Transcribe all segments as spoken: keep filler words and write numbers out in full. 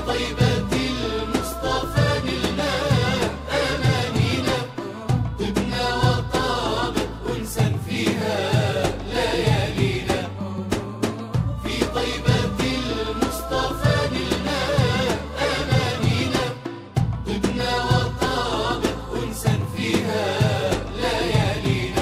طيبة المصطفى نلنا أمانينا، طبنا وطابت أنسا فيها ليالينا. في طيبة المصطفى نلنا أمانينا، طبنا وطابت أنسا فيها ليالينا.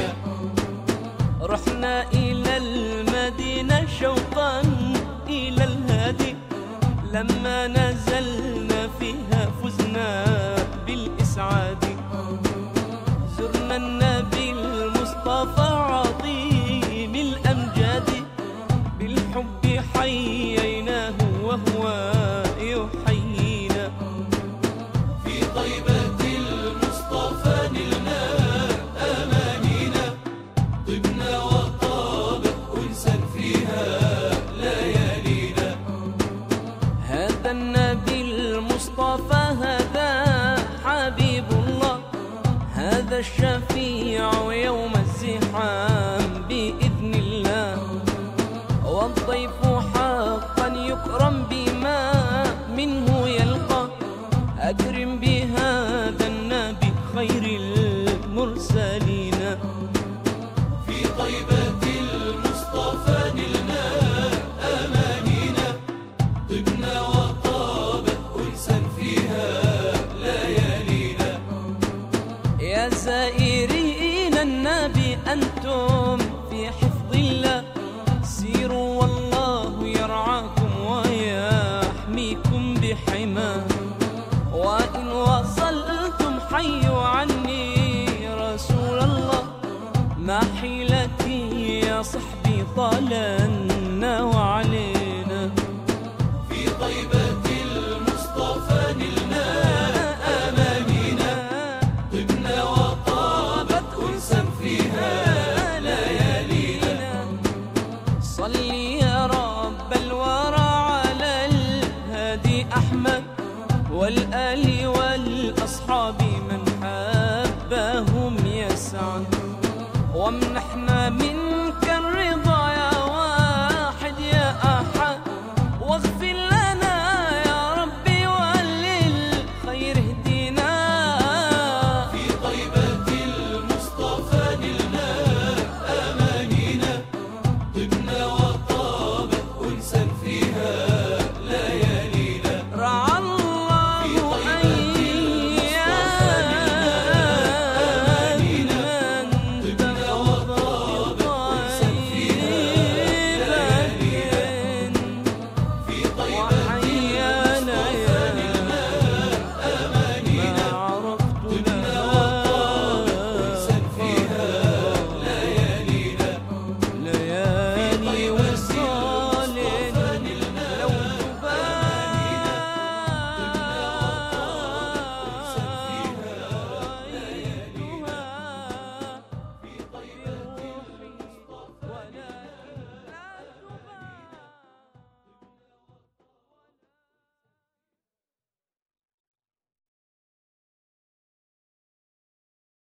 رحنا إلى المدينة شوقا إلى الهادي، لما نزلنا فيها فزنا بالإسعاد. زرنا النبي المصطفى عظيم الأمجاد، بالحب حييناه وهو يحيينا. في طيبة المصطفى نلنا أمانينا، طبنا وطابت أنسا فيها ليالينا. هذا النبي المصطفى هذا حبيب الله، هذا الشفيع يوم الزحام بإذن الله. والضيف حقا يكرم بما منه يلقى، أكرم بهذا النبي خير المرسلين. في طيبة المصطفى نلنا أمانينا، طبنا وطابت أنسا فيها ليالينا. يا زائرين النبي أنتم في حفظ الله، سيروا والله يرعاكم ويحميكم بحماه. وإن وصلتم حيوا عني رسول الله، ما حيلتي يا صحبي طالنا وعلينا. في طيبة المصطفى نلنا أمانينا، طبنا وطابت أنسا فيها ليالينا. صلي يا رب الورى على الهادي أحمد، والآل والأصحاب من حبهم يسعد. وامنحنا من